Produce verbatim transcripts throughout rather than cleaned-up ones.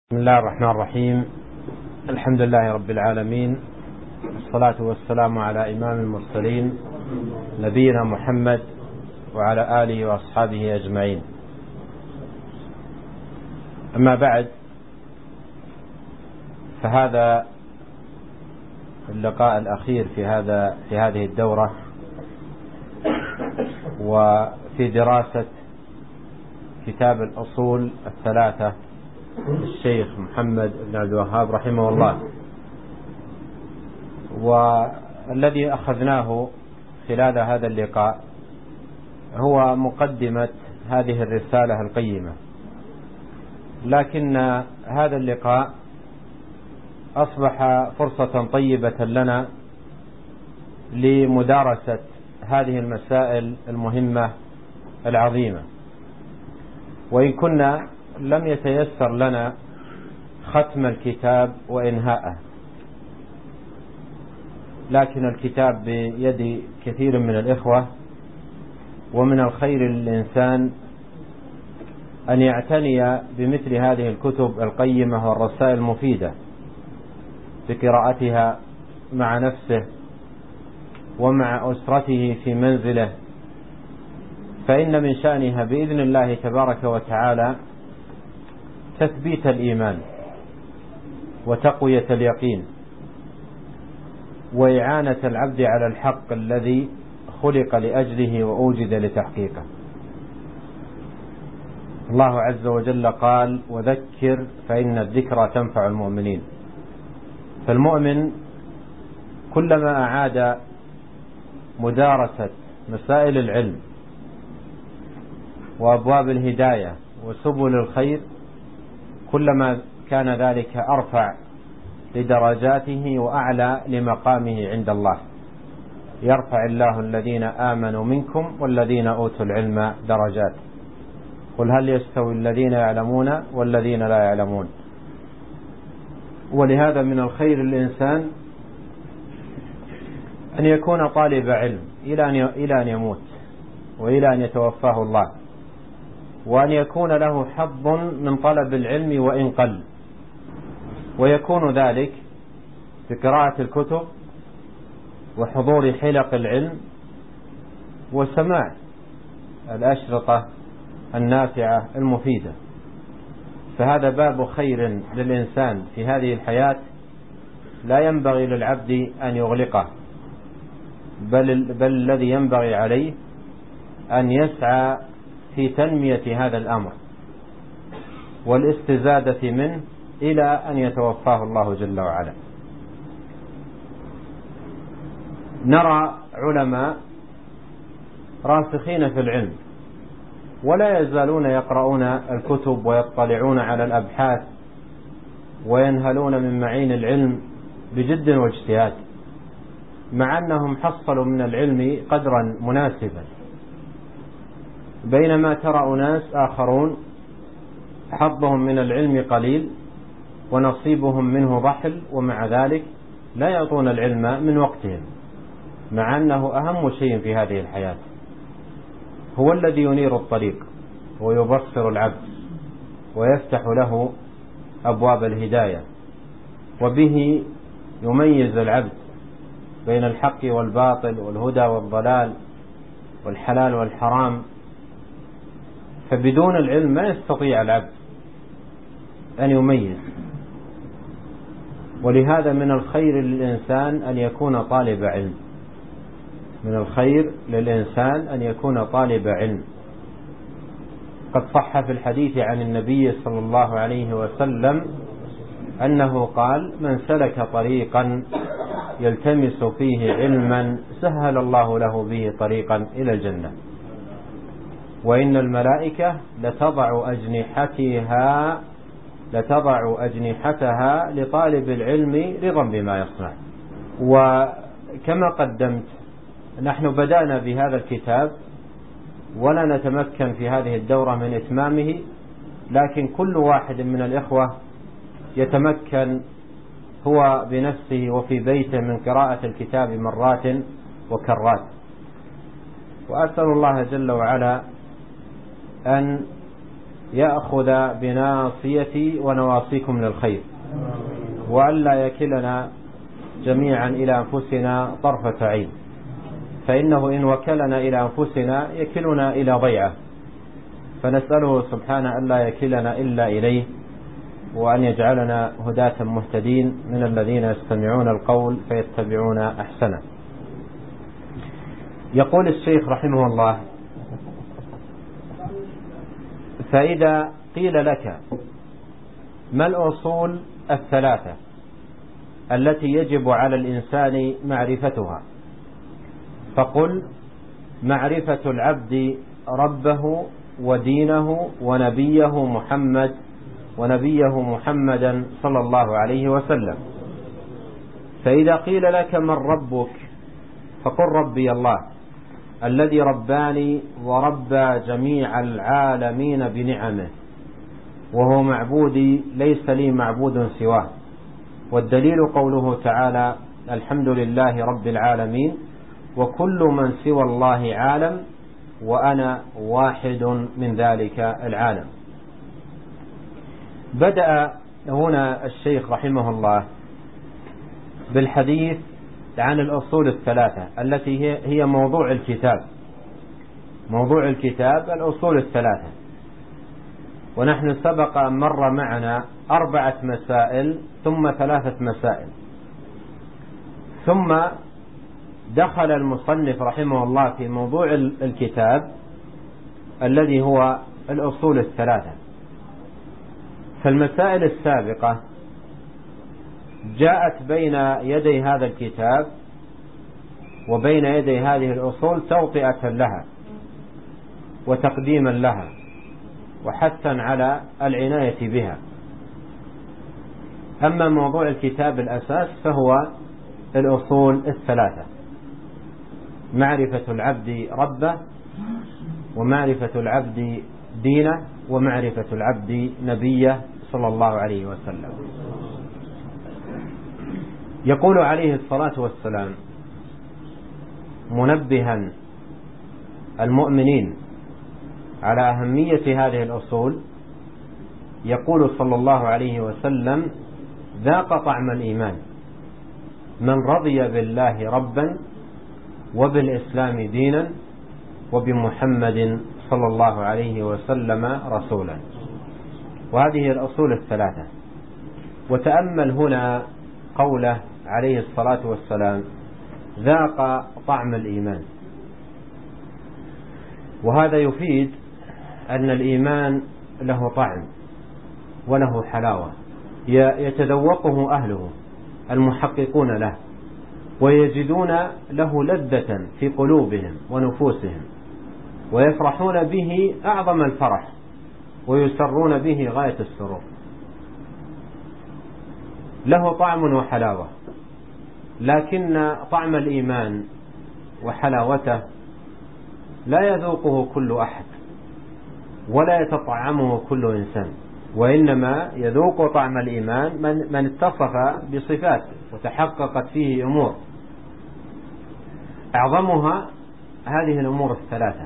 بسم الله الرحمن الرحيم. الحمد لله رب العالمين، والصلاة والسلام على إمام المرسلين نبينا محمد وعلى آله وأصحابه أجمعين. أما بعد، فهذا اللقاء الأخير في هذا في هذه الدورة، وفي دراسة كتاب الأصول الثلاثة الشيخ محمد بن عبد الوهاب رحمه الله. والذي أخذناه خلال هذا اللقاء هو مقدمة هذه الرسالة القيمة، لكن هذا اللقاء أصبح فرصة طيبة لنا لمدارسة هذه المسائل المهمة العظيمة. وإن كنا لم يتيسر لنا ختم الكتاب وإنهاءه، لكن الكتاب بيد كثير من الإخوة، ومن الخير للإنسان أن يعتني بمثل هذه الكتب القيمة والرسائل المفيدة بقراءتها مع نفسه ومع أسرته في منزله، فإن من شأنها بإذن الله تبارك وتعالى تثبيت الإيمان وتقوية اليقين وإعانة العبد على الحق الذي خلق لأجله وأوجد لتحقيقه. الله عز وجل قال: وذكر فإن الذكرى تنفع المؤمنين. فالمؤمن كلما أعاد مدارسة مسائل العلم وأبواب الهداية وسبل الخير، كلما كان ذلك أرفع لدرجاته وأعلى لمقامه عند الله. يرفع الله الذين آمنوا منكم والذين أوتوا العلم درجات، قل هل يستوي الذين يعلمون والذين لا يعلمون. ولهذا من الخير للإنسان أن يكون طالب علم إلى أن يموت وإلى أن يتوفاه الله، وأن يكون له حظ من طلب العلم وإن قل، ويكون ذلك بقراءة الكتب وحضور حلق العلم وسماع الأشرطة النافعة المفيدة. فهذا باب خير للإنسان في هذه الحياة لا ينبغي للعبد أن يغلقه، بل, بل الذي ينبغي عليه أن يسعى في تنمية هذا الأمر والاستزادة منه إلى أن يتوفاه الله جل وعلا. نرى علماء راسخين في العلم ولا يزالون يقرؤون الكتب ويطلعون على الأبحاث وينهلون من معين العلم بجد واجتهاد، مع أنهم حصلوا من العلم قدرا مناسبا، بينما ترى أناس آخرون حظهم من العلم قليل ونصيبهم منه ضحل، ومع ذلك لا يعطون العلم من وقتهم، مع أنه أهم شيء في هذه الحياة. هو الذي ينير الطريق ويبصر العبد ويفتح له أبواب الهداية، وبه يميز العبد بين الحق والباطل والهدى والضلال والحلال والحرام. فبدون العلم ما يستطيع العبد أن يميز. ولهذا من الخير للإنسان أن يكون طالب علم، من الخير للإنسان أن يكون طالب علم. قد صح في الحديث عن النبي صلى الله عليه وسلم أنه قال: من سلك طريقا يلتمس فيه علما سهل الله له به طريقا إلى الجنة، وإن الملائكة لتضع أجنحتها لتضع أجنحتها لطالب العلم رضا بما يصنع. وكما قدمت، نحن بدأنا بهذا الكتاب ولا نتمكن في هذه الدورة من إتمامه، لكن كل واحد من الإخوة يتمكن هو بنفسه وفي بيته من قراءة الكتاب مرات وكرات. وأسأل الله جل وعلا أن يأخذ بناصيتي ونواصيكم للخير، وألا يكلنا جميعا إلى أنفسنا طرفة عين، فإنه إن وكلنا إلى أنفسنا يكلنا إلى ضيعة، فنسأله سبحانه ألا يكلنا إلا إليه، وأن يجعلنا هداة مهتدين من الذين يستمعون القول فيتبعون أحسنه. يقول الشيخ رحمه الله: فإذا قيل لك ما الأصول الثلاثة التي يجب على الإنسان معرفتها، فقل: معرفة العبد ربه ودينه ونبيه محمد ونبيه محمدا صلى الله عليه وسلم. فإذا قيل لك من ربك فقل: ربي الله الذي رباني وربى جميع العالمين بنعمه، وهو معبودي ليس لي معبود سواه. والدليل قوله تعالى: الحمد لله رب العالمين وكل من سوى الله عالم وأنا واحد من ذلك العالم. بدأ هنا الشيخ رحمه الله بالحديث عن الأصول الثلاثة التي هي موضوع الكتاب. موضوع الكتاب الأصول الثلاثة، ونحن سبق أن مر معنا أربعة مسائل ثم ثلاثة مسائل، ثم دخل المصنف رحمه الله في موضوع الكتاب الذي هو الأصول الثلاثة. فالمسائل السابقة جاءت بين يدي هذا الكتاب وبين يدي هذه الأصول توطئة لها وتقديما لها وحثا على العناية بها. أما موضوع الكتاب الأساس فهو الأصول الثلاثة: معرفة العبد ربه، ومعرفة العبد دينه، ومعرفة العبد نبيه صلى الله عليه وسلم. يقول عليه الصلاة والسلام منبها المؤمنين على أهمية هذه الأصول، يقول صلى الله عليه وسلم: ذاق طعم الإيمان من رضي بالله ربا وبالإسلام دينا وبمحمد صلى الله عليه وسلم رسولا. وهذه الأصول الثلاثة. وتأمل هنا قوله عليه الصلاة والسلام: ذاق طعم الإيمان. وهذا يفيد أن الإيمان له طعم وله حلاوة يتذوقه أهله المحققون له، ويجدون له لذة في قلوبهم ونفوسهم، ويفرحون به أعظم الفرح، ويسرون به غاية السرور. له طعم وحلاوة، لكن طعم الإيمان وحلاوته لا يذوقه كل أحد ولا يتطعمه كل إنسان، وإنما يذوق طعم الإيمان من, من اتصف بصفات وتحققت فيه أمور، أعظمها هذه الأمور الثلاثة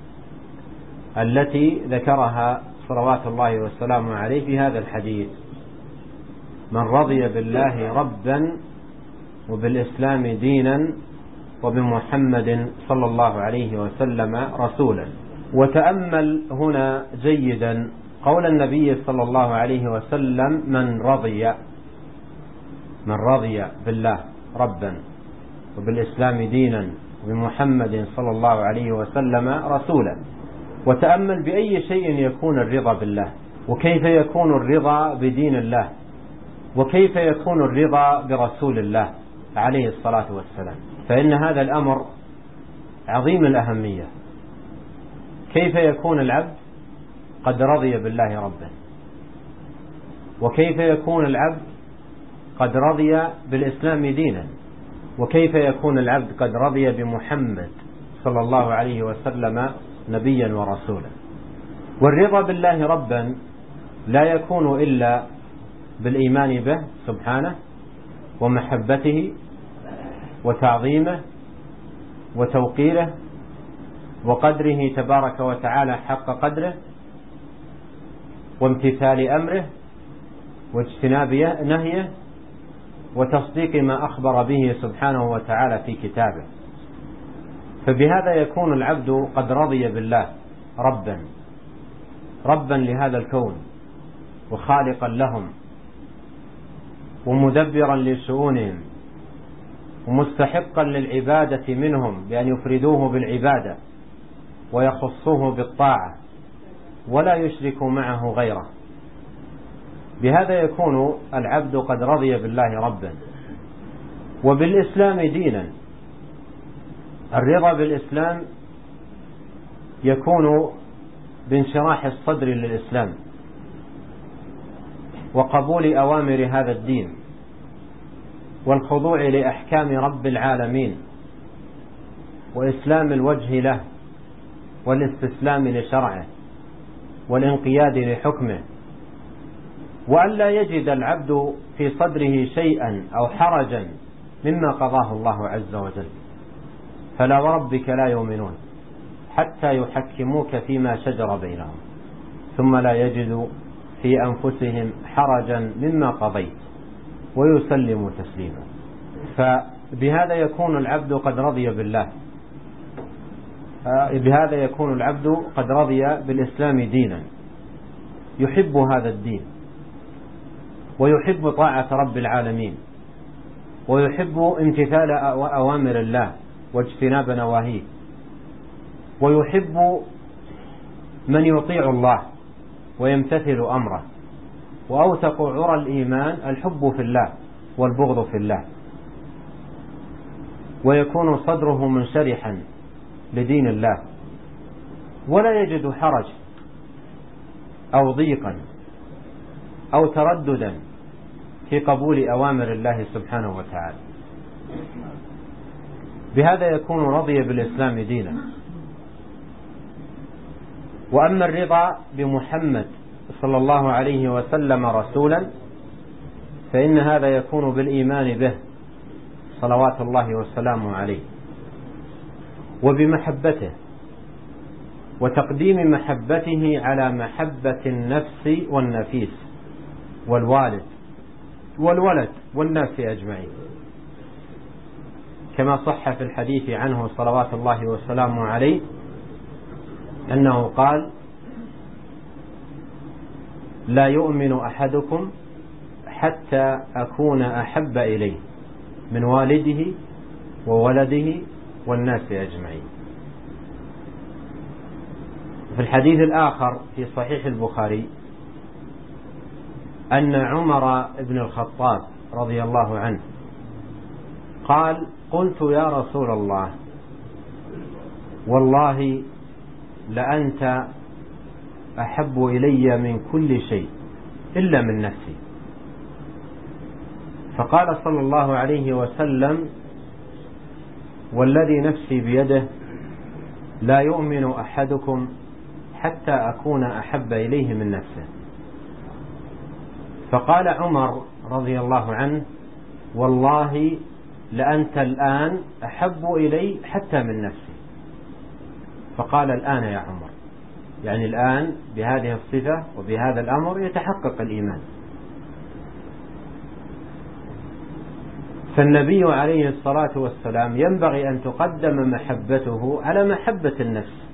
التي ذكرها صلوات الله والسلام عليه في هذا الحديث: من رضي بالله ربا وبالإسلام دينا وبمحمد صلى الله عليه وسلم رسولا. وتأمل هنا جيدا قول النبي صلى الله عليه وسلم: من رضي من رضي بالله ربا وبالإسلام دينا وبمحمد صلى الله عليه وسلم رسولا. وتأمل بأي شيء يكون الرضا بالله، وكيف يكون الرضا بدين الله، وكيف يكون الرضا برسول الله عليه الصلاة والسلام، فإن هذا الأمر عظيم الأهمية. كيف يكون العبد قد رضي بالله ربا، وكيف يكون العبد قد رضي بالإسلام دينا، وكيف يكون العبد قد رضي بمحمد صلى الله عليه وسلم نبيا ورسولا. والرضا بالله ربا لا يكون إلا بالإيمان به سبحانه ومحبته وتعظيمه وتوقيره وقدره تبارك وتعالى حق قدره، وامتثال أمره واجتناب نهيه وتصديق ما أخبر به سبحانه وتعالى في كتابه. فبهذا يكون العبد قد رضي بالله ربا ربا لهذا الكون وخالقا لهم ومدبرا لشؤونهم ومستحقا للعبادة منهم بأن يفردوه بالعبادة ويخصوه بالطاعة ولا يشركوا معه غيره. بهذا يكون العبد قد رضي بالله ربا وبالإسلام دينا. الرضا بالإسلام يكون بانشراح الصدر للإسلام وقبول أوامر هذا الدين والخضوع لأحكام رب العالمين وإسلام الوجه له والاستسلام لشرعه والانقياد لحكمه، وأن لا يجد العبد في صدره شيئا أو حرجا مما قضاه الله عز وجل. فلا وربك لا يؤمنون حتى يحكموك فيما شجر بينهم ثم لا يجدوا في أنفسهم حرجا مما قضيت ويسلموا تسليما. فبهذا يكون العبد قد رضي بالله، بهذا يكون العبد قد رضي بالإسلام دينا، يحب هذا الدين ويحب طاعة رب العالمين ويحب امتثال أوامر الله واجتناب نواهيه ويحب من يطيع الله ويمتثل أمره. وأوثق عرى الإيمان الحب في الله والبغض في الله، ويكون صدره منشرحا لدين الله ولا يجد حرج أو ضيقا أو ترددا في قبول أوامر الله سبحانه وتعالى. بهذا يكون رضي بالإسلام دينا. وأما الرضا بمحمد صلى الله عليه وسلم رسولا فإن هذا يكون بالإيمان به صلوات الله والسلام عليه وبمحبته وتقديم محبته على محبة النفس والنفيس والوالد والولد والناس أجمعين، كما صح في الحديث عنه صلوات الله والسلام عليه أنه قال: لا يؤمن أحدكم حتى أكون أحب إليه من والده وولده والناس أجمعين. في الحديث الآخر في صحيح البخاري أن عمر بن الخطاب رضي الله عنه قال: قلت يا رسول الله والله لأنت أحب إلي من كل شيء إلا من نفسي. فقال صلى الله عليه وسلم: والذي نفسي بيده لا يؤمن أحدكم حتى أكون أحب إليه من نفسه. فقال عمر رضي الله عنه: والله لأنت الآن أحب إلي حتى من نفسي. فقال: الآن يا عمر، يعني الآن بهذه الصفة وبهذا الأمر يتحقق الإيمان. فالنبي عليه الصلاة والسلام ينبغي أن تقدم محبته على محبة النفس.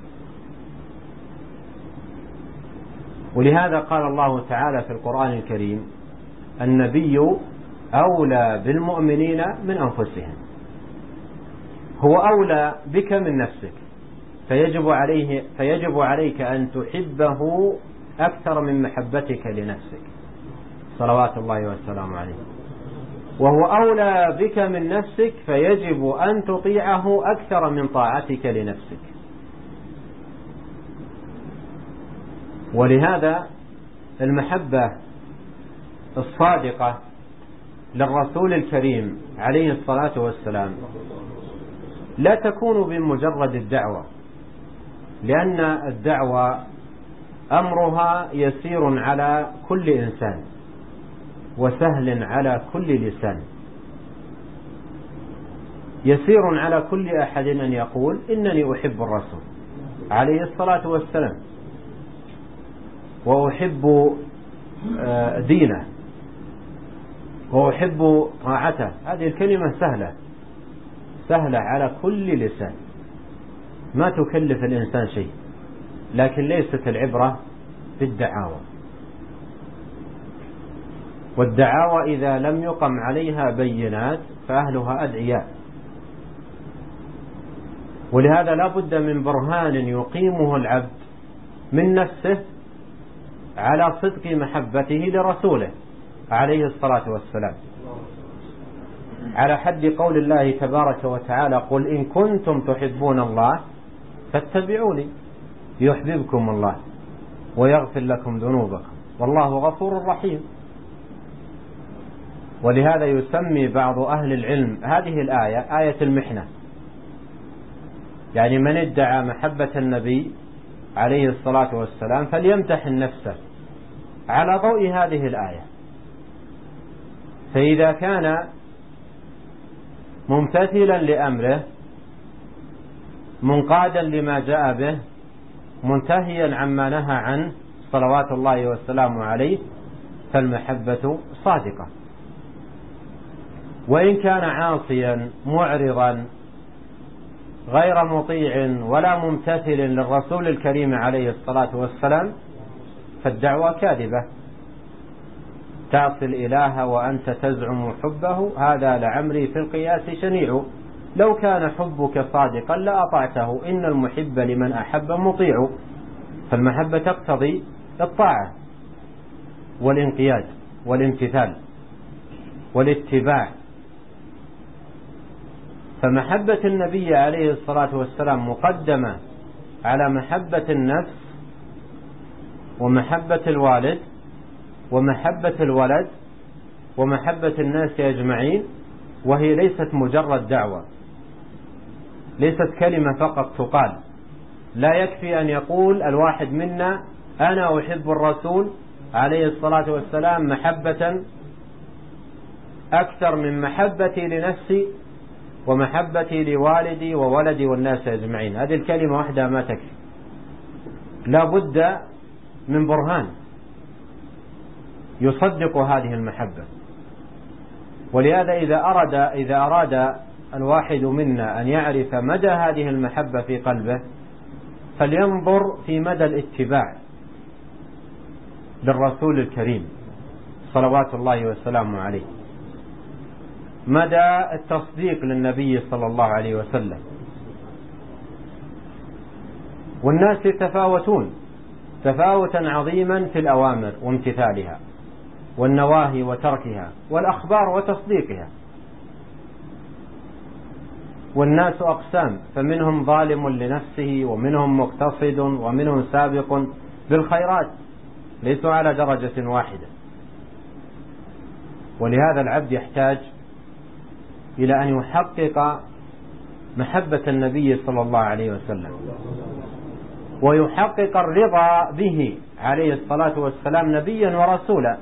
ولهذا قال الله تعالى في القرآن الكريم: النبي أولى بالمؤمنين من أنفسهم. هو أولى بك من نفسك، فيجب عليه فيجب عليك أن تحبه أكثر من محبتك لنفسك صلوات الله والسلام عليه. وهو أولى بك من نفسك، فيجب أن تطيعه أكثر من طاعتك لنفسك. ولهذا المحبة الصادقة للرسول الكريم عليه الصلاة والسلام لا تكون بمجرد الدعوة، لأن الدعوة أمرها يسير على كل إنسان وسهل على كل لسان. يسير على كل أحد أن يقول: إنني أحب الرسول عليه الصلاة والسلام. وأحب دينه وأحب طاعته، هذه الكلمة سهلة سهلة على كل لسان، ما تكلف الإنسان شيء، لكن ليست العبرة بالدعاوى، والدعاوى إذا لم يقم عليها بينات فأهلها أدعياء. ولهذا لا بد من برهان يقيمه العبد من نفسه على صدق محبته لرسوله عليه الصلاة والسلام، على حد قول الله تبارك وتعالى: قل إن كنتم تحبون الله فاتبعوني يحببكم الله ويغفر لكم ذنوبكم والله غفور رحيم. ولهذا يسمي بعض أهل العلم هذه الآية آية المحنة، يعني من ادعى محبة النبي عليه الصلاة والسلام فليمتحن نفسه على ضوء هذه الآية، فإذا كان ممتثلا لأمره منقادا لما جاء به منتهيا عما نهى عنه صلوات الله والسلام عليه فالمحبة صادقة. وإن كان عاصيا معرضا غير مطيع ولا ممتثل للرسول الكريم عليه الصلاة والسلام فالدعوة كاذبة. تعصي الإله وأنت تزعم حبه، هذا لعمري في القياس شنيع. لو كان حبك صادقا لأطعته، إن المحب لمن أحب مطيع. فالمحبة تقتضي الطاعة والانقياد والامتثال والاتباع. فمحبة النبي عليه الصلاة والسلام مقدمة على محبة النفس ومحبة الوالد ومحبة الولد ومحبة الناس أجمعين، وهي ليست مجرد دعوة، ليست كلمة فقط تقال. لا يكفي أن يقول الواحد منا أنا أحب الرسول عليه الصلاة والسلام محبة أكثر من محبتي لنفسي ومحبتي لوالدي وولدي والناس أجمعين. هذه الكلمة واحدة ما تكفي، لا بد من برهان يصدق هذه المحبة. ولهذا إذا أراد, إذا أراد الواحد منا أن يعرف مدى هذه المحبة في قلبه فلينظر في مدى الاتباع للرسول الكريم صلوات الله والسلام عليه، مدى التصديق للنبي صلى الله عليه وسلم. والناس يتفاوتون تفاوتا عظيما في الأوامر وامتثالها والنواهي وتركها والأخبار وتصديقها. والناس أقسام، فمنهم ظالم لنفسه ومنهم مقتصد ومنهم سابق بالخيرات، ليسوا على درجة واحدة. ولهذا العبد يحتاج إلى أن يحقق محبة النبي صلى الله عليه وسلم ويحقق الرضا به عليه الصلاة والسلام نبيا ورسولا.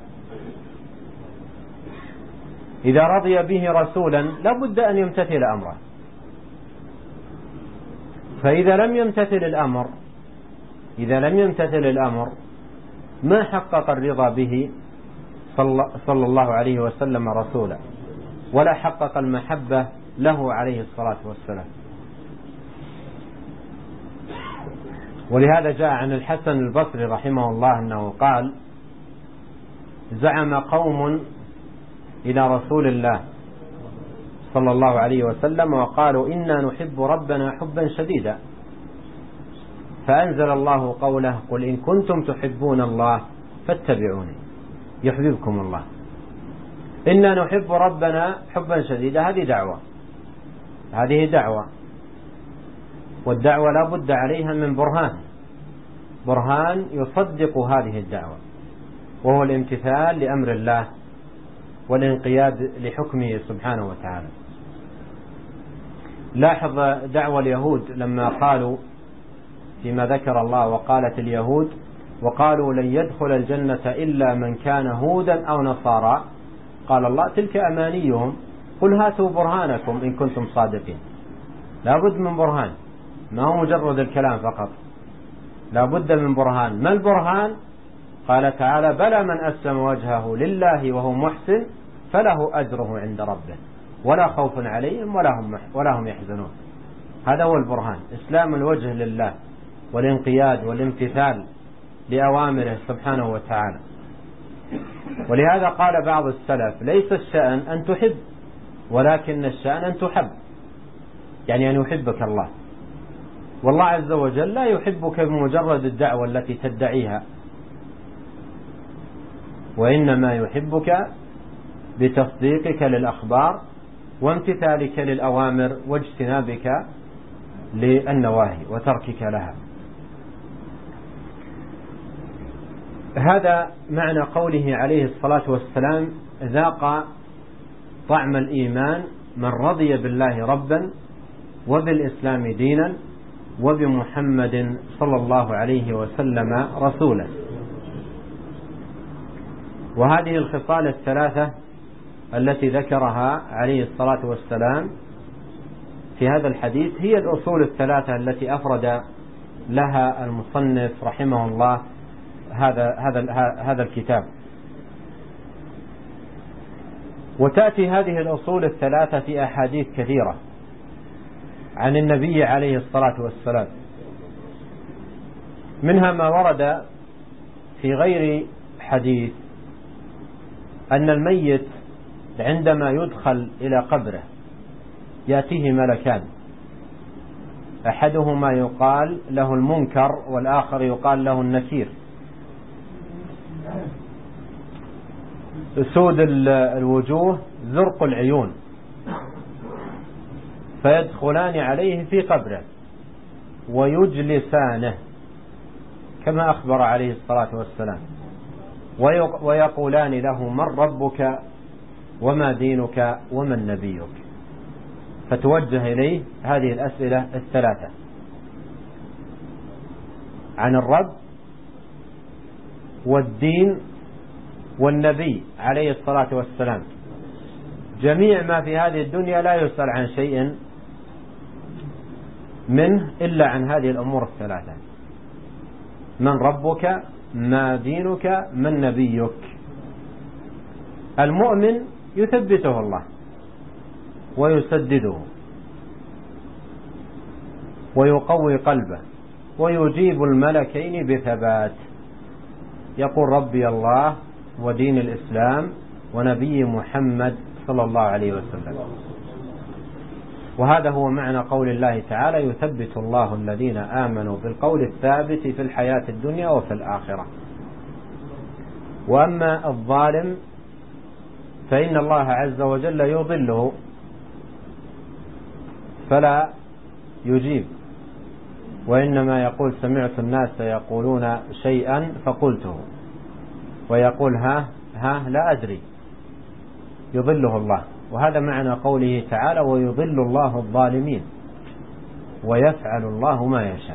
إذا رضي به رسولا لابد أن يمتثل أمره، فإذا لم يمتثل الأمر إذا لم يمتثل الأمر ما حقق الرضا به صلى الله عليه وسلم رسولا ولا حقق المحبة له عليه الصلاة والسلام. ولهذا جاء عن الحسن البصري رحمه الله أنه قال: زعم قوم إلى رسول الله صلى الله عليه وسلم وقالوا إنا نحب ربنا حبا شديدا، فأنزل الله قوله: قل إن كنتم تحبون الله فاتبعوني يحببكم الله. إنا نحب ربنا حبا شديدا، هذه دعوة هذه دعوة والدعوة لا بد عليها من برهان برهان يصدق هذه الدعوة، وهو الامتثال لأمر الله والانقياد لحكمه سبحانه وتعالى. لاحظ دعوة اليهود لما قالوا فيما ذكر الله: وقالت اليهود وقالوا لن يدخل الجنة إلا من كان هودا أو نصارى، قال الله: تلك أمانيهم قل هاتوا برهانكم إن كنتم صادقين. لا بد من برهان، ما هو مجرد الكلام فقط، لا بد من برهان. ما البرهان؟ قال تعالى بلى من أسلم وجهه لله وهو محسن فله أجره عند ربه ولا خوف عليهم ولا هم, ولا هم يحزنون. هذا هو البرهان، إسلام الوجه لله والانقياد والامتثال لأوامره سبحانه وتعالى. ولهذا قال بعض السلف ليس الشأن أن تحب ولكن الشأن أن تحب، يعني أن يحبك الله، والله عز وجل لا يحبك بمجرد الدعوة التي تدعيها، وإنما يحبك بتصديقك للأخبار وامتثالك للأوامر واجتنابك للنواهي وتركك لها. هذا معنى قوله عليه الصلاة والسلام ذاق طعم الإيمان من رضي بالله ربا وبالإسلام دينا وبمحمد صلى الله عليه وسلم رسولا. وهذه الخصال الثلاثة التي ذكرها عليه الصلاة والسلام في هذا الحديث هي الأصول الثلاثة التي أفرد لها المصنف رحمه الله هذا هذا هذا الكتاب. وتأتي هذه الأصول الثلاثة في أحاديث كثيرة عن النبي عليه الصلاة والسلام، منها ما ورد في غير حديث أن الميت عندما يدخل إلى قبره يأتيه ملكان، أحدهما يقال له المنكر والآخر يقال له النكير، سود الوجوه زرق العيون، فيدخلان عليه في قبره ويجلسانه كما أخبر عليه الصلاة والسلام، ويقولان له من ربك وما دينك ومن نبيك، فتوجه إليه هذه الأسئلة الثلاثة عن الرب والدين والنبي عليه الصلاة والسلام. جميع ما في هذه الدنيا لا يسأل عن شيء منه إلا عن هذه الأمور الثلاثة: من ربك، ما دينك، من نبيك. المؤمن يثبته الله ويسدده ويقوي قلبه ويجيب الملكين بثبات، يقول ربي الله ودين الإسلام ونبي محمد صلى الله عليه وسلم. وهذا هو معنى قول الله تعالى يثبت الله الذين آمنوا بالقول الثابت في الحياة الدنيا وفي الآخرة. وأما الظالم فإن الله عز وجل يضله فلا يجيب، وإنما يقول سمعت الناس يقولون شيئا فقلته، ويقول ها ها لا أدري، يضله الله. وهذا معنى قوله تعالى ويضل الله الظالمين ويفعل الله ما يشاء.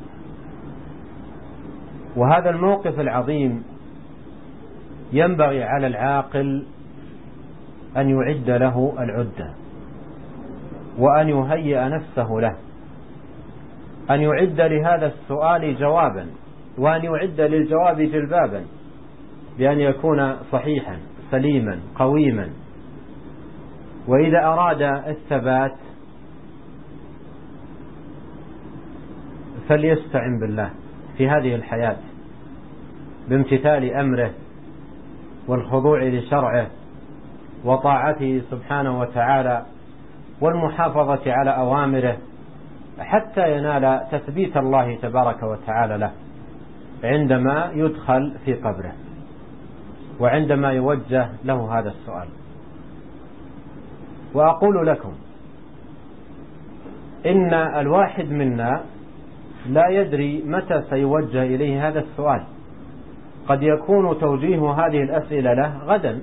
وهذا الموقف العظيم ينبغي على العاقل أن يعد له العدة وأن يهيئ نفسه له، أن يعد لهذا السؤال جوابا وأن يعد للجواب جلبابا، بأن يكون صحيحا سليما قويما. وإذا أراد الثبات فليستعن بالله في هذه الحياة بامتثال أمره والخضوع لشرعه وطاعته سبحانه وتعالى والمحافظة على أوامره حتى ينال تثبيت الله تبارك وتعالى له عندما يدخل في قبره وعندما يوجه له هذا السؤال. وأقول لكم إن الواحد منا لا يدري متى سيوجه إليه هذا السؤال. قد يكون توجيه هذه الأسئلة له غدا،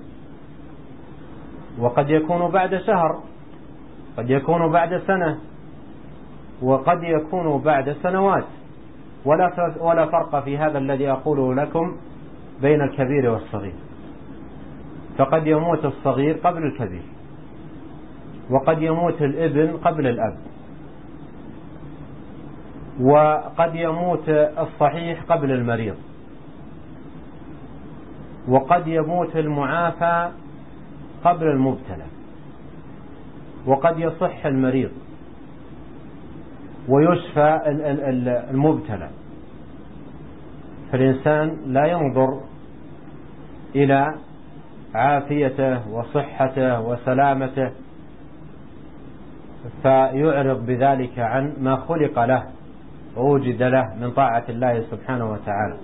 وقد يكون بعد شهر، قد يكون بعد سنة، وقد يكون بعد سنوات، ولا ولا فرق في هذا الذي أقوله لكم بين الكبير والصغير. فقد يموت الصغير قبل الكبير، وقد يموت الابن قبل الأب، وقد يموت الصحيح قبل المريض، وقد يموت المعافى قبل المبتلى، وقد يصح المريض ويشفى المبتلى. فالإنسان لا ينظر إلى عافيته وصحته وسلامته فيعرض بذلك عن ما خلق له ووجد له من طاعة الله سبحانه وتعالى.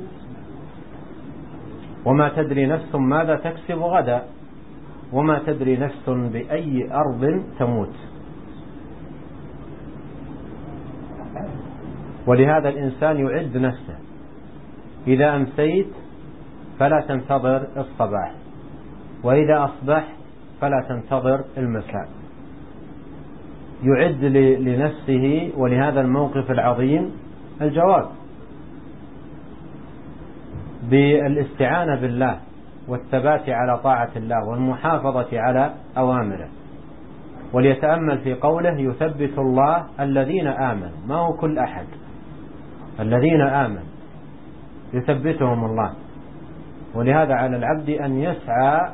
وما تدري نفس ماذا تكسب غدا، وما تدري نفس بأي أرض تموت. ولهذا الإنسان يعد نفسه، إذا أمسيت فلا تنتظر الصباح، وإذا أصبحت فلا تنتظر المساء. يعد لنفسه ولهذا الموقف العظيم الجواب بالاستعانة بالله والثبات على طاعة الله والمحافظة على أوامره. وليتأمل في قوله يثبت الله الذين آمنوا، ما هو كل أحد، الذين آمنوا يثبتهم الله. ولهذا على العبد أن يسعى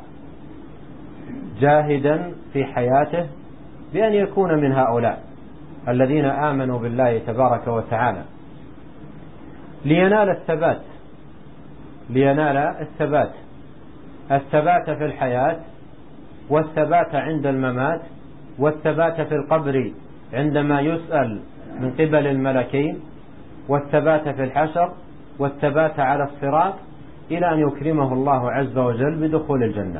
جاهدا في حياته بأن يكون من هؤلاء الذين آمنوا بالله تبارك وتعالى لينال الثبات، لينال الثبات الثبات في الحياة، والثبات عند الممات، والثبات في القبر عندما يسأل من قبل الملكين، والثبات في الحشر، والثبات على الصراط، إلى أن يكرمه الله عز وجل بدخول الجنة.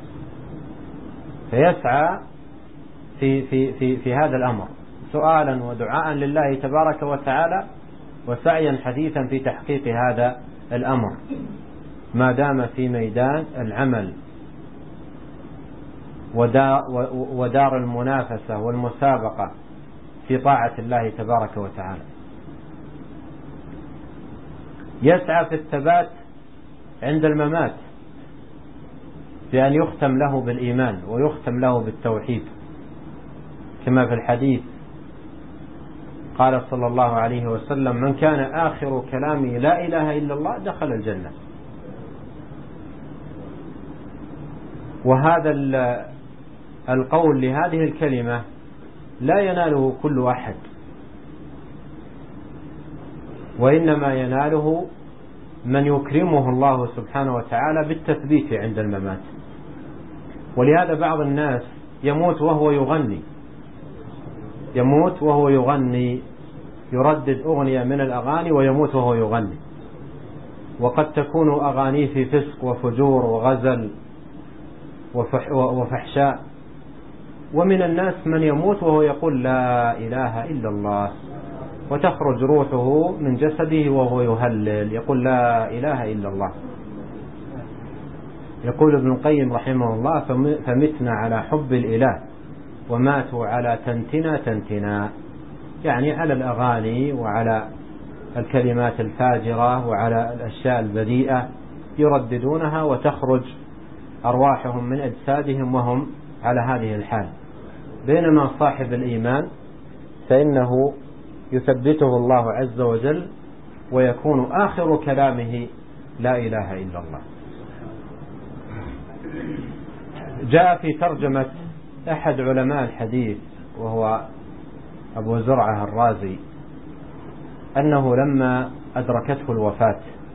فيسعى في, في, في, في هذا الأمر سؤالا ودعاء لله تبارك وتعالى، وسعيا حديثا في تحقيق هذا الأمر ما دام في ميدان العمل ودار المنافسة والمسابقة في طاعة الله تبارك وتعالى. يسعى في الثبات عند الممات بأن يختم له بالإيمان ويختم له بالتوحيد، كما في الحديث قال صلى الله عليه وسلم من كان آخر كلامه لا إله إلا الله دخل الجنة. وهذا القول لهذه الكلمة لا يناله كل أحد، وإنما يناله من يكرمه الله سبحانه وتعالى بالتثبيت عند الممات. ولهذا بعض الناس يموت وهو يغني، يموت وهو يغني، يردد أغنية من الأغاني ويموت وهو يغني، وقد تكون أغانيه في فسق وفجور وغزل وفحشاء. ومن الناس من يموت وهو يقول لا إله إلا الله، وتخرج روحه من جسده وهو يهلل يقول لا إله إلا الله. يقول ابن القيم رحمه الله فمتنا على حب الإله وماتوا على تنتنا تنتنا، يعني على الأغاني وعلى الكلمات الفاجرة وعلى الأشياء البذيئة يرددونها، وتخرج أرواحهم من أجسادهم وهم على هذه الحال. بينما صاحب الإيمان فإنه يثبته الله عز وجل ويكون آخر كلامه لا إله إلا الله. جاء في ترجمة أحد علماء الحديث وهو أبو زرعة الرازي أنه لما أدركته الوفاة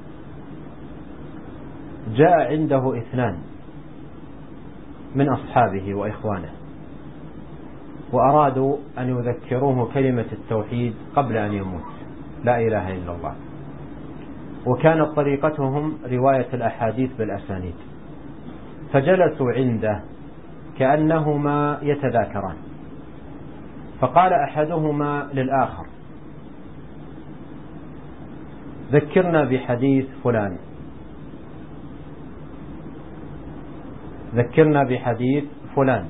جاء عنده اثنان من أصحابه وإخوانه وأرادوا أن يذكروه كلمة التوحيد قبل أن يموت، لا إله إلا الله. وكانت طريقتهم رواية الأحاديث بالأسانيد، فجلسوا عنده كأنهما يتذاكران، فقال أحدهما للآخر ذكرنا بحديث فلان، ذكرنا بحديث فلان،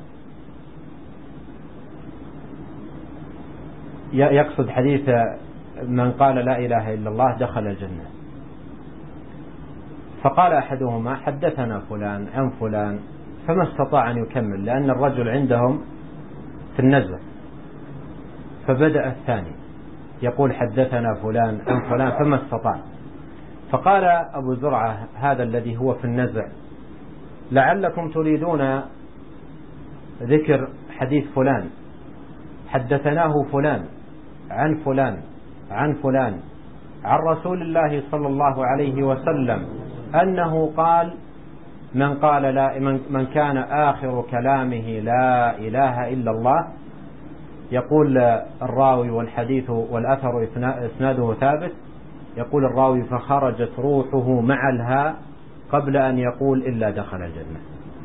يقصد حديث من قال لا إله إلا الله دخل الجنة. فقال أحدهما حدثنا فلان عن فلان، فما استطاع أن يكمل لأن الرجل عندهم في النزع. فبدأ الثاني يقول حدثنا فلان عن فلان، فما استطاع. فقال أبو زرعة هذا الذي هو في النزع لعلكم تريدون ذكر حديث فلان، حدثناه فلان عن فلان عن فلان عن رسول الله صلى الله عليه وسلم أنه قال: من قال لا من, من كان آخر كلامه لا إله إلا الله، يقول الراوي والحديث والأثر إسناده ثابت، يقول الراوي: فخرجت روحه مع الهاء قبل أن يقول إلا دخل الجنة.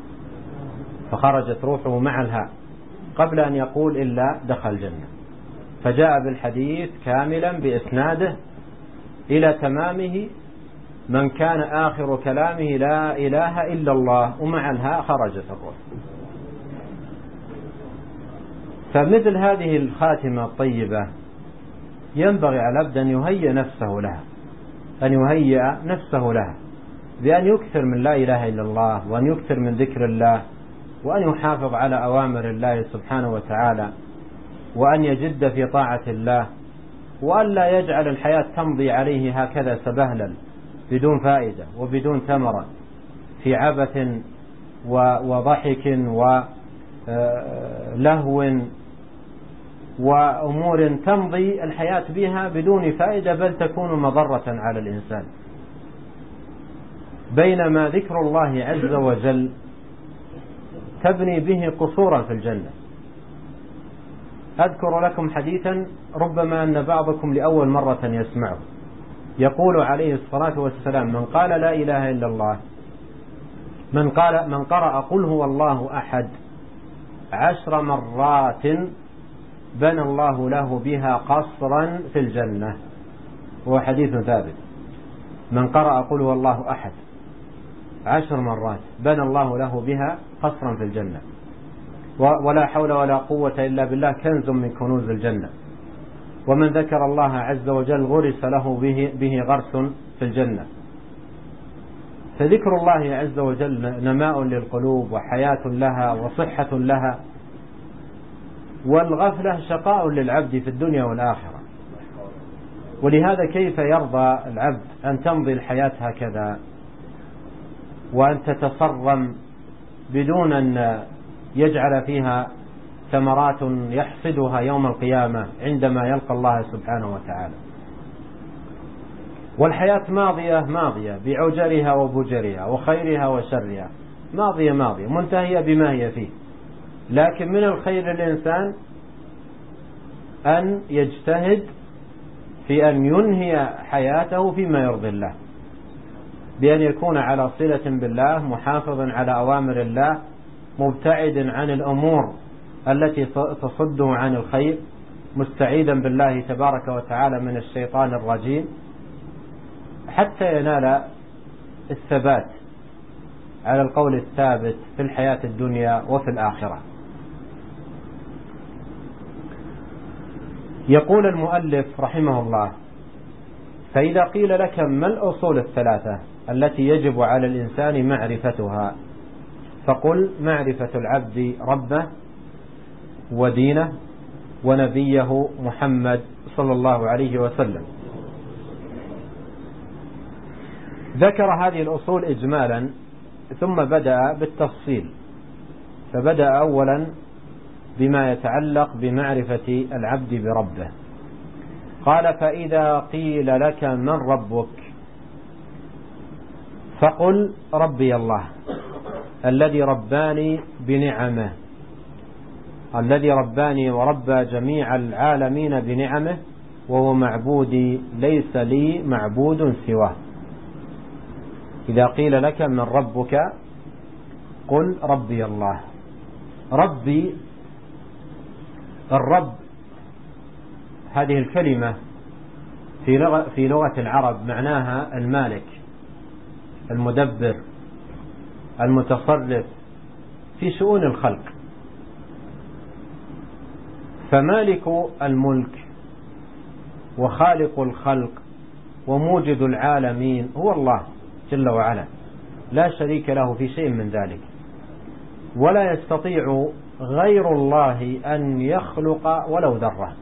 فخرجت روحه مع الهاء قبل أن يقول إلا دخل الجنة، فجاء بالحديث كاملا بإسناده إلى تمامه: من كان آخر كلامه لا إله إلا الله، ومع الهاء خرجت الروح. فمثل هذه الخاتمة الطيبة ينبغي على العبد أن يهيئ نفسه لها، أن يهيئ نفسه لها بأن يكثر من لا إله إلا الله، وأن يكثر من ذكر الله، وأن يحافظ على أوامر الله سبحانه وتعالى، وأن يجد في طاعة الله، وأن لا يجعل الحياة تمضي عليه هكذا سبهلا بدون فائدة وبدون ثمرة، في عبث وضحك ولهو وأمور تمضي الحياة بها بدون فائدة، بل تكون مضرة على الإنسان. بينما ذكر الله عز وجل تبني به قصورا في الجنة. أذكر لكم حديثا ربما أن بعضكم لأول مرة يسمعه. يقول عليه الصلاة والسلام: من قال لا إله إلا الله، من قال من قرأ قل هو الله أحد عشر مرات بنى الله له بها قصرا في الجنة. هو حديث ثابت. من قرأ قل هو الله أحد عشر مرات بنى الله له بها قصرا في الجنة، ولا حول ولا قوة إلا بالله كنز من كنوز الجنة. ومن ذكر الله عز وجل غرس له به, به غرس في الجنة. فذكر الله عز وجل نماء للقلوب وحياة لها وصحة لها، والغفلة شقاء للعبد في الدنيا والآخرة. ولهذا كيف يرضى العبد أن تمضي الحياة هكذا وأن تتصرم بدون أن يجعل فيها ثمرات يحصدها يوم القيامة عندما يلقى الله سبحانه وتعالى. والحياة ماضية ماضية بعجرها وبجرها وخيرها وشرها، ماضية ماضية منتهية بما هي فيه. لكن من الخير للإنسان أن يجتهد في أن ينهي حياته فيما يرضي الله، بأن يكون على صلة بالله، محافظا على أوامر الله، مبتعد عن الأمور التي تصده عن الخير، مستعيدا بالله تبارك وتعالى من الشيطان الرجيم، حتى ينال الثبات على القول الثابت في الحياة الدنيا وفي الآخرة. يقول المؤلف رحمه الله: فإذا قيل لك ما الأصول الثلاثة التي يجب على الإنسان معرفتها، فقل: معرفة العبد ربه ودينه ونبيه محمد صلى الله عليه وسلم. ذكر هذه الأصول إجمالا ثم بدأ بالتفصيل، فبدأ أولا بما يتعلق بمعرفة العبد بربه. قال: فإذا قيل لك من ربك فقل: ربي الله الذي رباني بنعمه، الذي رباني وربى جميع العالمين بنعمه، وهو معبودي ليس لي معبود سواه. إذا قيل لك من ربك قل: ربي الله. ربي، الرب هذه الكلمة في لغة, في لغة العرب معناها المالك، المدبر، المتصرف في شؤون الخلق. فمالك الملك وخالق الخلق وموجد العالمين هو الله جل وعلا، لا شريك له في شيء من ذلك، ولا يستطيع غير الله أن يخلق ولو ذرة،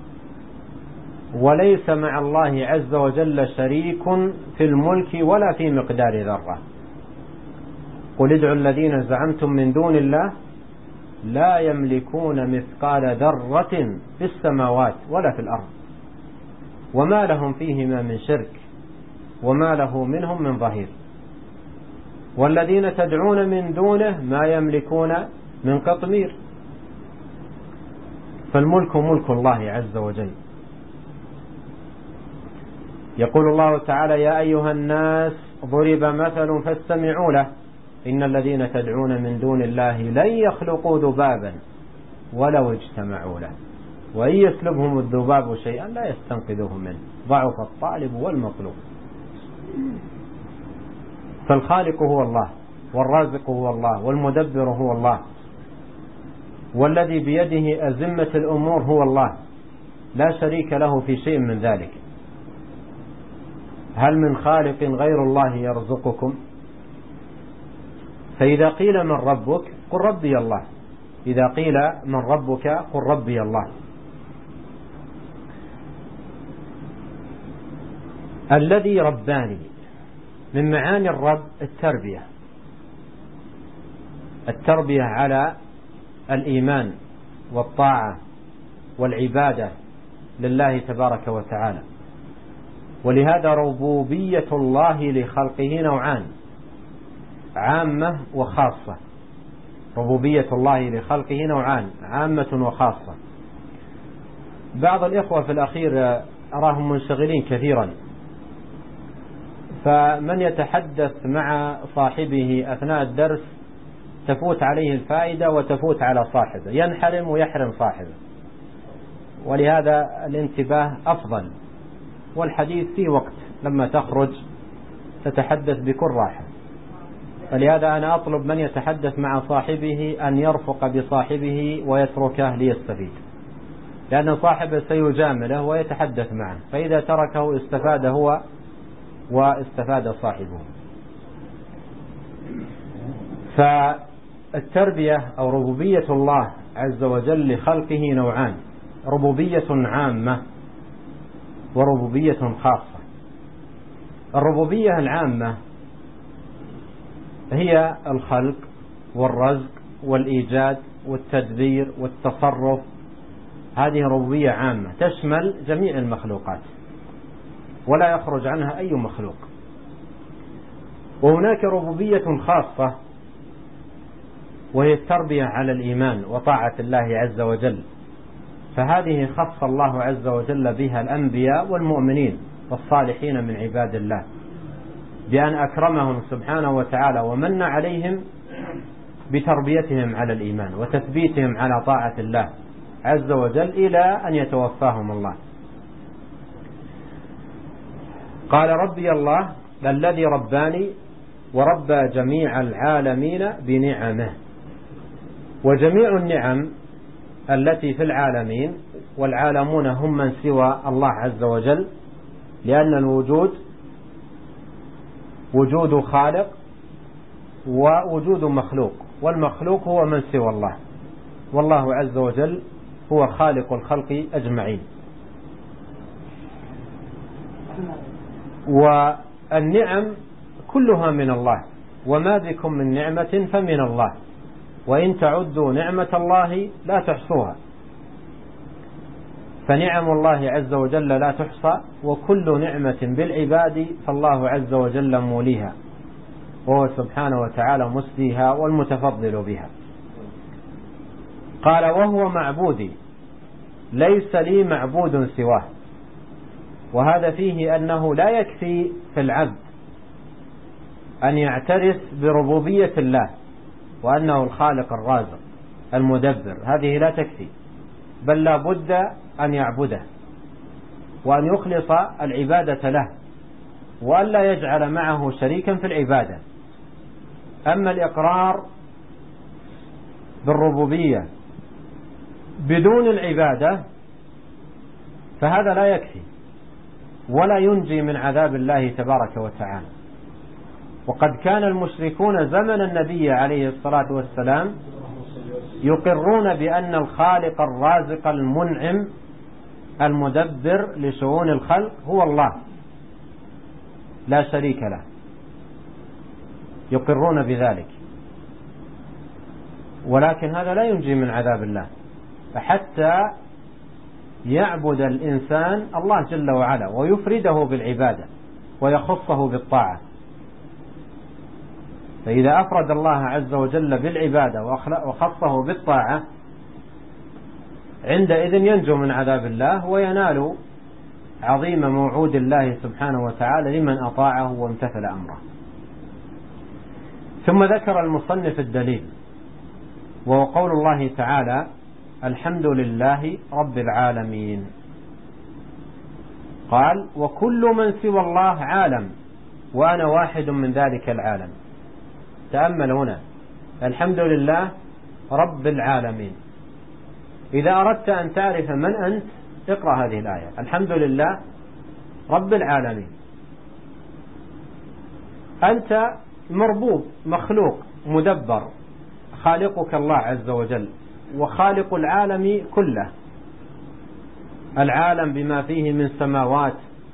وليس مع الله عز وجل شريك في الملك ولا في مقدار ذرة. قل ادعوا الذين زعمتم من دون الله لا يملكون مثقال ذرة في السماوات ولا في الأرض وما لهم فيهما من شرك وما له منهم من ظهير والذين تدعون من دونه ما يملكون من قطمير. فالملك ملك الله عز وجل. يقول الله تعالى يا أيها الناس ضرب مثل فاستمعوا له إن الذين تدعون من دون الله لن يخلقوا ذبابا ولو اجتمعوا له وإن يسلبهم الذباب شيئا لا يستنقذوه منه ضعف الطالب والمطلوب. فالخالق هو الله والرازق هو الله والمدبر هو الله والذي بيده أزمة الأمور هو الله لا شريك له في شيء من ذلك. هل من خالق غير الله يرزقكم؟ فإذا قيل من ربك قل ربي الله إذا قيل من ربك قل ربي الله. الذي رباني من معاني الرب التربية التربية على الإيمان والطاعة والعبادة لله تبارك وتعالى. ولهذا ربوبية الله لخلقه نوعان عامة وخاصة. ربوبية الله لخلقه نوعان عامة وخاصة. بعض الإخوة في الأخير أراهم منشغلين كثيرا فمن يتحدث مع صاحبه أثناء الدرس تفوت عليه الفائدة وتفوت على صاحبه ينحرم ويحرم صاحبه. ولهذا الانتباه أفضل والحديث في وقت لما تخرج تتحدث بكل راحة. فلهذا أنا أطلب من يتحدث مع صاحبه أن يرفق بصاحبه ويتركه ليستفيد لأن صاحبه سيجامله ويتحدث معه فإذا تركه استفاد هو واستفاد صاحبه. فالتربية أو ربوبية الله عز وجل لخلقه نوعان ربوبية عامة وربوبية خاصة. الربوبية العامة هي الخلق والرزق والإيجاد والتدبير والتصرف. هذه ربوبية عامة تشمل جميع المخلوقات ولا يخرج عنها أي مخلوق. وهناك ربوبية خاصة وهي التربية على الإيمان وطاعة الله عز وجل. فهذه خص الله عز وجل بها الأنبياء والمؤمنين والصالحين من عباد الله بأن أكرمهم سبحانه وتعالى ومن عليهم بتربيتهم على الإيمان وتثبيتهم على طاعة الله عز وجل إلى أن يتوفاهم الله. قال ربي الله الذي رباني وربى جميع العالمين بنعمه. وجميع النعم التي في العالمين والعالمون هم من سوى الله عز وجل لأن الوجود وجود خالق ووجود مخلوق والمخلوق هو من سوى الله والله عز وجل هو خالق الخلق أجمعين. والنعم كلها من الله وما بكم من نعمة فمن الله وإن تعدوا نعمة الله لا تحصوها. فنعم الله عز وجل لا تحصى وكل نعمة بالعباد فالله عز وجل موليها وهو سبحانه وتعالى مسديها والمتفضل بها. قال وهو معبودي ليس لي معبود سواه. وهذا فيه أنه لا يكفي في العبد أن يعترف بربوبية الله وأنه الخالق الرازق المدبر هذه لا تكفي بل لا بد أن يعبده وأن يخلص العبادة له وأن لا يجعل معه شريكا في العبادة. أما الإقرار بالربوبية بدون العبادة فهذا لا يكفي ولا ينجي من عذاب الله تبارك وتعالى. وقد كان المشركون زمن النبي عليه الصلاة والسلام يقرون بأن الخالق الرازق المنعم المدبر لشؤون الخلق هو الله لا شريك له يقرون بذلك ولكن هذا لا ينجي من عذاب الله، فحتى يعبد الإنسان الله جل وعلا ويفرده بالعبادة ويخصه بالطاعة. فإذا أفرد الله عز وجل بالعبادة وخصه بالطاعة عندئذ ينجو من عذاب الله وينال عظيم موعود الله سبحانه وتعالى لمن أطاعه وامتثل أمره. ثم ذكر المصنف الدليل، وهو قول الله تعالى: الحمد لله رب العالمين. قال: وكل من سوى الله عالم وأنا واحد من ذلك العالم. تأمل هنا: الحمد لله رب العالمين. إذا أردت أن تعرف من أنت اقرأ هذه الآية: الحمد لله رب العالمين. أنت مربوب، مخلوق، مدبر، خالقك الله عز وجل وخالق العالم كله، العالم بما فيه من سماوات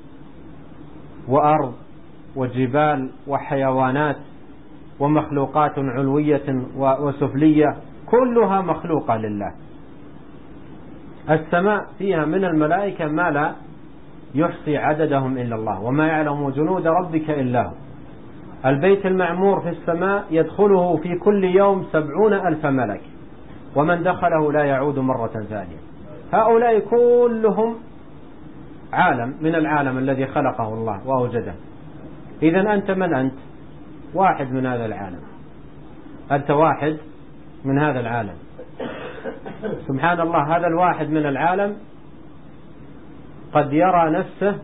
وأرض وجبال وحيوانات ومخلوقات علوية وسفلية كلها مخلوقة لله. السماء فيها من الملائكة ما لا يحصي عددهم إلا الله، وما يعلم جنود ربك إلا هو. البيت المعمور في السماء يدخله في كل يوم سبعون ألف ملك، ومن دخله لا يعود مرة ثانية. هؤلاء كلهم عالم من العالم الذي خلقه الله وأوجده. إذن أنت من أنت؟ واحد من هذا العالم، أنت واحد من هذا العالم. سبحان الله، هذا الواحد من العالم قد يرى نفسه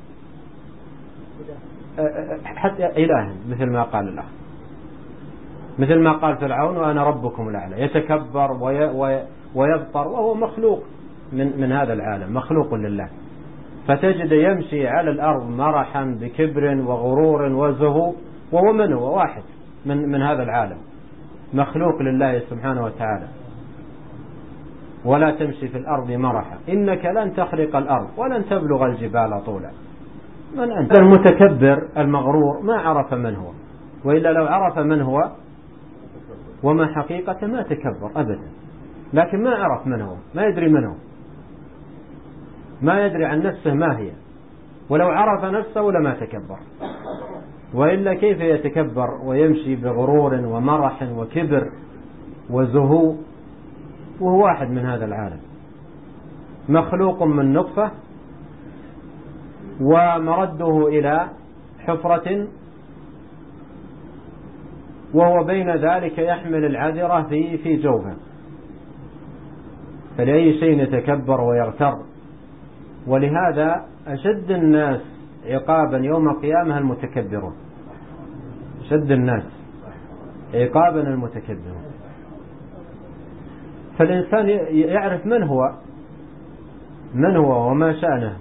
حتى إله، مثل ما قال الله، مثل ما قال فرعون: وأنا ربكم الأعلى. يتكبر ويبطر وهو مخلوق من, من هذا العالم، مخلوق لله. فتجد يمشي على الأرض مرحا بكبر وغرور وزهو، وهو من هو؟ واحد من, من هذا العالم، مخلوق لله سبحانه وتعالى. ولا تمشي في الأرض مرحا إنك لن تخرق الأرض ولن تبلغ الجبال طولا. من أنت؟ المتكبر المغرور ما عرف من هو، وإلا لو عرف من هو وما حقيقة ما تكبر أبدا، لكن ما عرف من هو، ما يدري من هو، ما يدري عن نفسه ما هي. ولو عرف نفسه لما تكبر، وإلا كيف يتكبر ويمشي بغرور ومرح وكبر وزهو وهو واحد من هذا العالم، مخلوق من نطفة ومرده إلى حفرة، وهو بين ذلك يحمل العذرة في في جوفه. فلأي شيء يتكبر ويغتر. ولهذا أشد الناس عقابا يوم القيامة المتكبرون، أشد الناس عقابا المتكبرون. فالإنسان يعرف من هو من هو وما شأنه.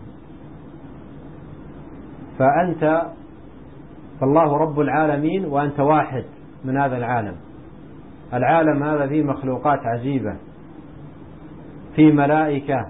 فأنت فالله رب العالمين وأنت واحد من هذا العالم. العالم هذا فيه مخلوقات عجيبة، في ملائكة.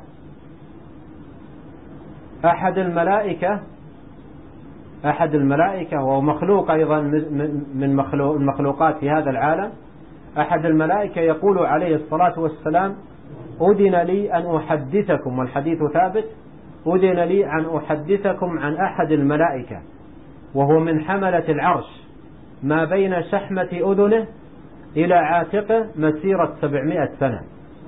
أحد الملائكة أحد الملائكة وهو مخلوق أيضا من المخلوقات في هذا العالم. أحد الملائكة يقول عليه الصلاة والسلام: أذن لي أن أحدثكم، والحديث ثابت، أذن لي أن أحدثكم عن أحد الملائكة وهو من حملة العرش، ما بين شحمة أذنه إلى عاتقه مسيرة سبعمائة سنة،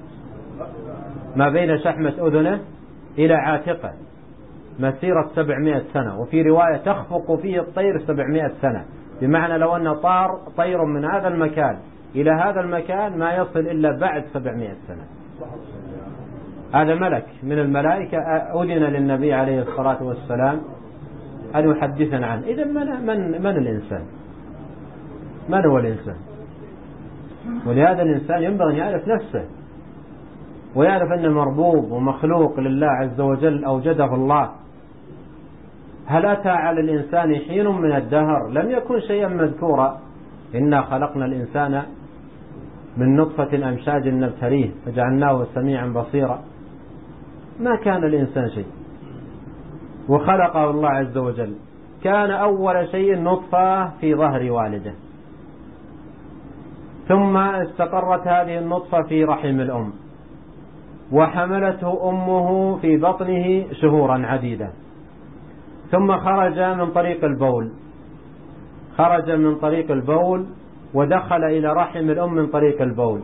ما بين شحمة أذنه إلى عاتقه مسيرة سبعمائة سنة. وفي رواية تخفق فيه الطير سبعمائة سنة، بمعنى لو أن طار طير من هذا المكان إلى هذا المكان ما يصل إلا بعد سبعمائة سنة. هذا ملك من الملائكة أذن للنبي عليه الصلاة والسلام أن يحدثنا عنه. إذن من, من, من الإنسان؟ من هو الإنسان؟ ولهذا الإنسان ينبغي أن يعرف نفسه، ويعرف أنه مربوب ومخلوق لله عز وجل أوجده الله. هل أتى على الإنسان حين من الدهر لم يكن شيئا مذكورا؟ إنا خلقنا الإنسان من نطفة أمشاج نبتليه فجعلناه سميعا بصيرا. ما كان الإنسان شيء، وخلقه الله عز وجل. كان أول شيء نطفة في ظهر والده، ثم استقرت هذه النطفة في رحم الأم، وحملته أمه في بطنه شهورا عديدة، ثم خرج من طريق البول خرج من طريق البول ودخل إلى رحم الأم من طريق البول،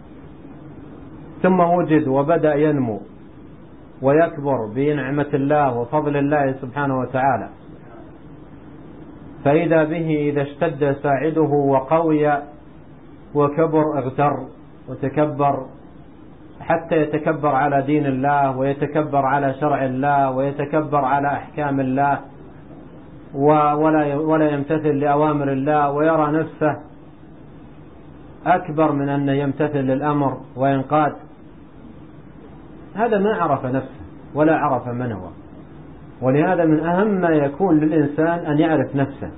ثم وجد وبدأ ينمو ويكبر بنعمة الله وفضل الله سبحانه وتعالى، فإذا به إذا اشتد ساعده وقوي وكبر اغتر وتكبر، حتى يتكبر على دين الله ويتكبر على شرع الله ويتكبر على أحكام الله ولا ولا يمتثل لأوامر الله، ويرى نفسه أكبر من أن يمتثل للأمر وينقاد. هذا ما عرف نفسه ولا عرف من هو. ولهذا من أهم ما يكون للإنسان أن يعرف نفسه.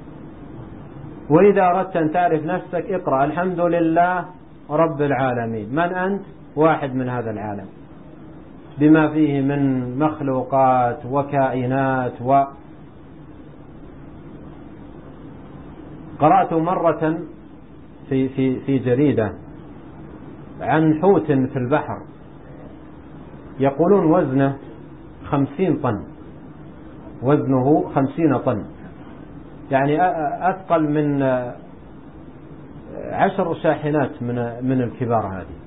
وإذا أردت أن تعرف نفسك اقرأ الحمد لله رب العالمين. من أنت؟ واحد من هذا العالم بما فيه من مخلوقات وكائنات. و قرأت مرة في في في جريدة عن حوت في البحر، يقولون وزنه خمسين طن، وزنه خمسين طن، يعني أثقل من عشر شاحنات من من الكبار هذه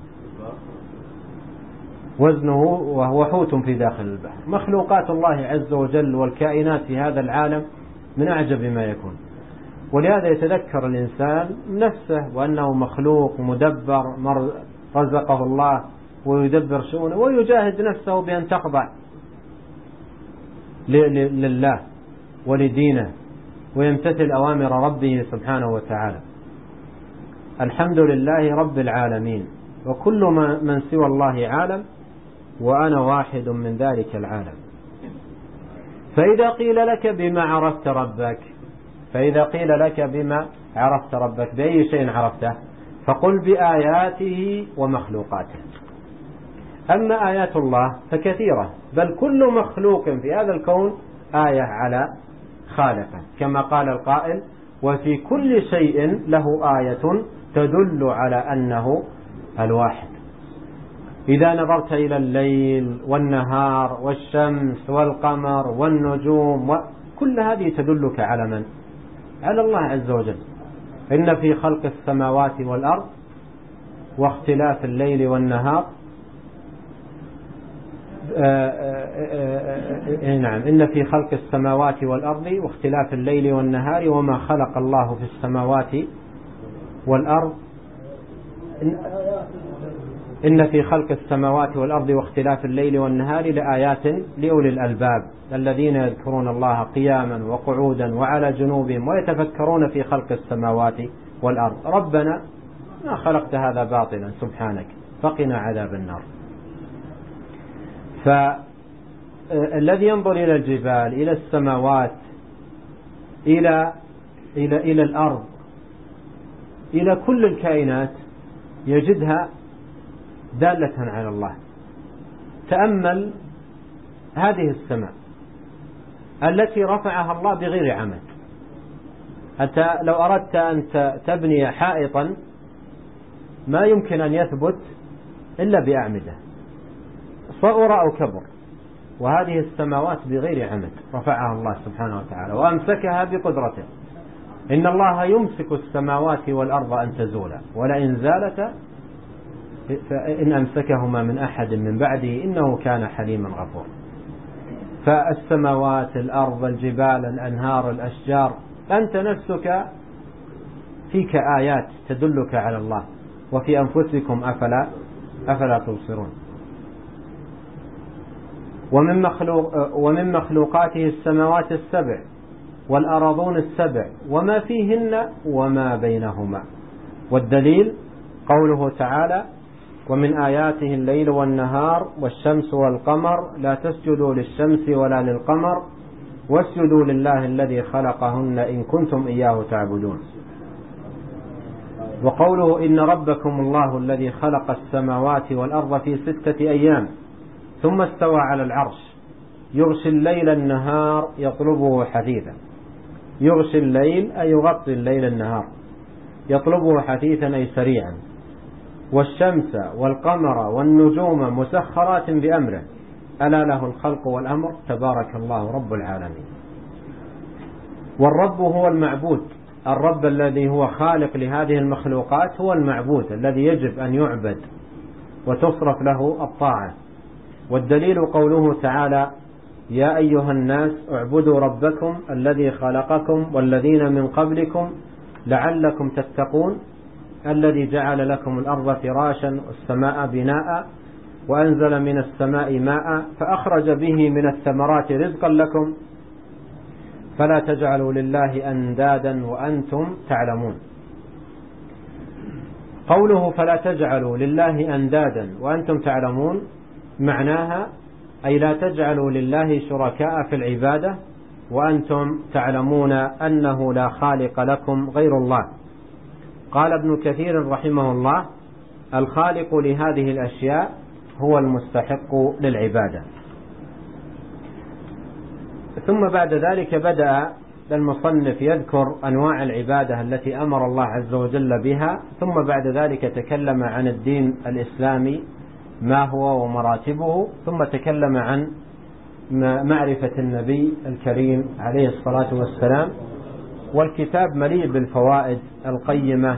وزنه، وهو حوت في داخل البحر. مخلوقات الله عز وجل والكائنات في هذا العالم من أعجب ما يكون. ولهذا يتذكر الإنسان نفسه وأنه مخلوق مدبر رزقه الله ويدبر شؤونه، ويجاهد نفسه بأن تخضع لله ولدينه ويمتثل أوامر ربه سبحانه وتعالى. الحمد لله رب العالمين، وكل من سوى الله عالم وأنا واحد من ذلك العالم. فإذا قيل لك بما عرفت ربك فإذا قيل لك بما عرفت ربك بأي شيء عرفته؟ فقل بآياته ومخلوقاته. أما آيات الله فكثيرة، بل كل مخلوق في هذا الكون آية على خالقه، كما قال القائل: وفي كل شيء له آية تدل على أنه الواحد. إذا نظرت إلى الليل والنهار والشمس والقمر والنجوم وكل هذه تدلك على من؟ على الله عز وجل. إن في خلق السماوات والأرض واختلاف الليل والنهار آآ آآ نعم إن في خلق السماوات والأرض واختلاف الليل والنهار وما خلق الله في السماوات والأرض إن في خلق السماوات والأرض واختلاف الليل والنهار لآيات لأولي الألباب الذين يذكرون الله قياما وقعودا وعلى جنوبهم ويتفكرون في خلق السماوات والأرض ربنا ما خلقت هذا باطلا سبحانك فقنا عذاب النار. فالذي ينظر إلى الجبال إلى السماوات إلى إلى إلى الأرض إلى كل الكائنات يجدها دالة على الله. تأمل هذه السماء التي رفعها الله بغير عمد. أنت لو أردت أن تبني حائطا ما يمكن أن يثبت إلا بأعمدة صغر أو كبر، وهذه السماوات بغير عمد رفعها الله سبحانه وتعالى وأمسكها بقدرته. إن الله يمسك السماوات والأرض أن تزولا ولئن زالتا فإن أمسكهما من أحد من بعده إنه كان حليما غفورا. فالسماوات الأرض الجبال الأنهار الأشجار أنت نفسك فيك آيات تدلك على الله وفي أنفسكم أفلا أفلا تبصرون. ومن مخلوق ومن مخلوقاته السماوات السبع والأراضون السبع وما فيهن وما بينهما. والدليل قوله تعالى: ومن آياته الليل والنهار والشمس والقمر لا تسجدوا للشمس ولا للقمر واسجدوا لله الذي خلقهن إن كنتم إياه تعبدون. وقوله: إن ربكم الله الذي خلق السماوات والأرض في ستة أيام ثم استوى على العرش يغشي الليل النهار يطلبه حثيثا. يغشي الليل أي يغطي الليل النهار يطلبه حثيثا أي سريعا، والشمس والقمر والنجوم مسخرات بأمره ألا له الخلق والأمر تبارك الله رب العالمين. والرب هو المعبود، الرب الذي هو خالق لهذه المخلوقات هو المعبود الذي يجب أن يعبد وتصرف له الطاعة. والدليل قوله تعالى يا أيها الناس اعبدوا ربكم الذي خلقكم والذين من قبلكم لعلكم تتقون الذي جعل لكم الأرض فراشا والسماء بناء وأنزل من السماء ماء فأخرج به من الثمرات رزقا لكم فلا تجعلوا لله أندادا وأنتم تعلمون. قوله فلا تجعلوا لله أندادا وأنتم تعلمون معناها أي لا تجعلوا لله شركاء في العبادة وأنتم تعلمون أنه لا خالق لكم غير الله. قال ابن كثير رحمه الله الخالق لهذه الأشياء هو المستحق للعبادة. ثم بعد ذلك بدأ المصنف يذكر أنواع العبادة التي أمر الله عز وجل بها، ثم بعد ذلك تكلم عن الدين الإسلامي ما هو ومراتبه، ثم تكلم عن معرفة النبي الكريم عليه الصلاة والسلام. والكتاب مليء بالفوائد القيمة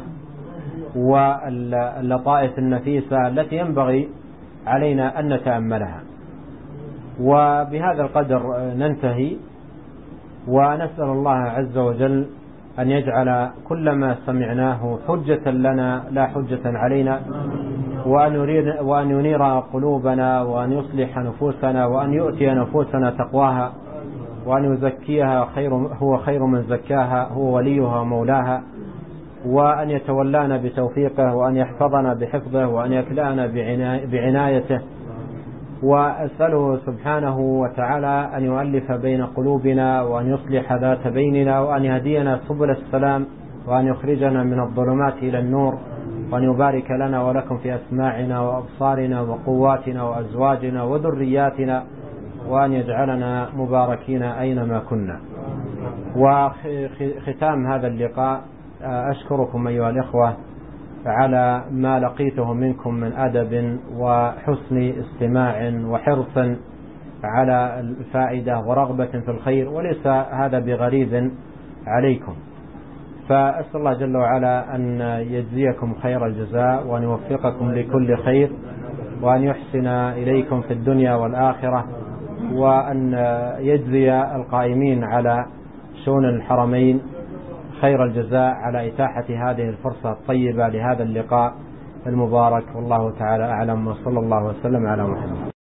واللطائف النفيسة التي ينبغي علينا أن نتأملها. وبهذا القدر ننتهي، ونسأل الله عز وجل أن يجعل كل ما سمعناه حجة لنا لا حجة علينا، وأن ينير قلوبنا وأن يصلح نفوسنا وأن يؤتي نفوسنا تقواها وأن يزكيها خير هو خير من زكاها هو وليها ومولاها، وأن يتولانا بتوفيقه وأن يحفظنا بحفظه وأن يكلأنا بعنايته. وأسأله سبحانه وتعالى أن يؤلف بين قلوبنا وأن يصلح ذات بيننا وأن يهدينا سبل السلام وأن يخرجنا من الظلمات إلى النور، وأن يبارك لنا ولكم في أسماعنا وأبصارنا وقواتنا وأزواجنا وذرياتنا، وأن يجعلنا مباركين أينما كنا. وختام هذا اللقاء أشكركم أيها الإخوة على ما لقيته منكم من أدب وحسن استماع وحرص على الفائدة ورغبة في الخير، وليس هذا بغريب عليكم. فأسأل الله جل وعلا أن يجزيكم خير الجزاء وأن يوفقكم لكل خير وأن يحسن إليكم في الدنيا والآخرة، وأن يجزي القائمين على شؤون الحرمين خير الجزاء على إتاحة هذه الفرصة الطيبة لهذا اللقاء المبارك. والله تعالى أعلم، وصلى الله وسلم على محمد.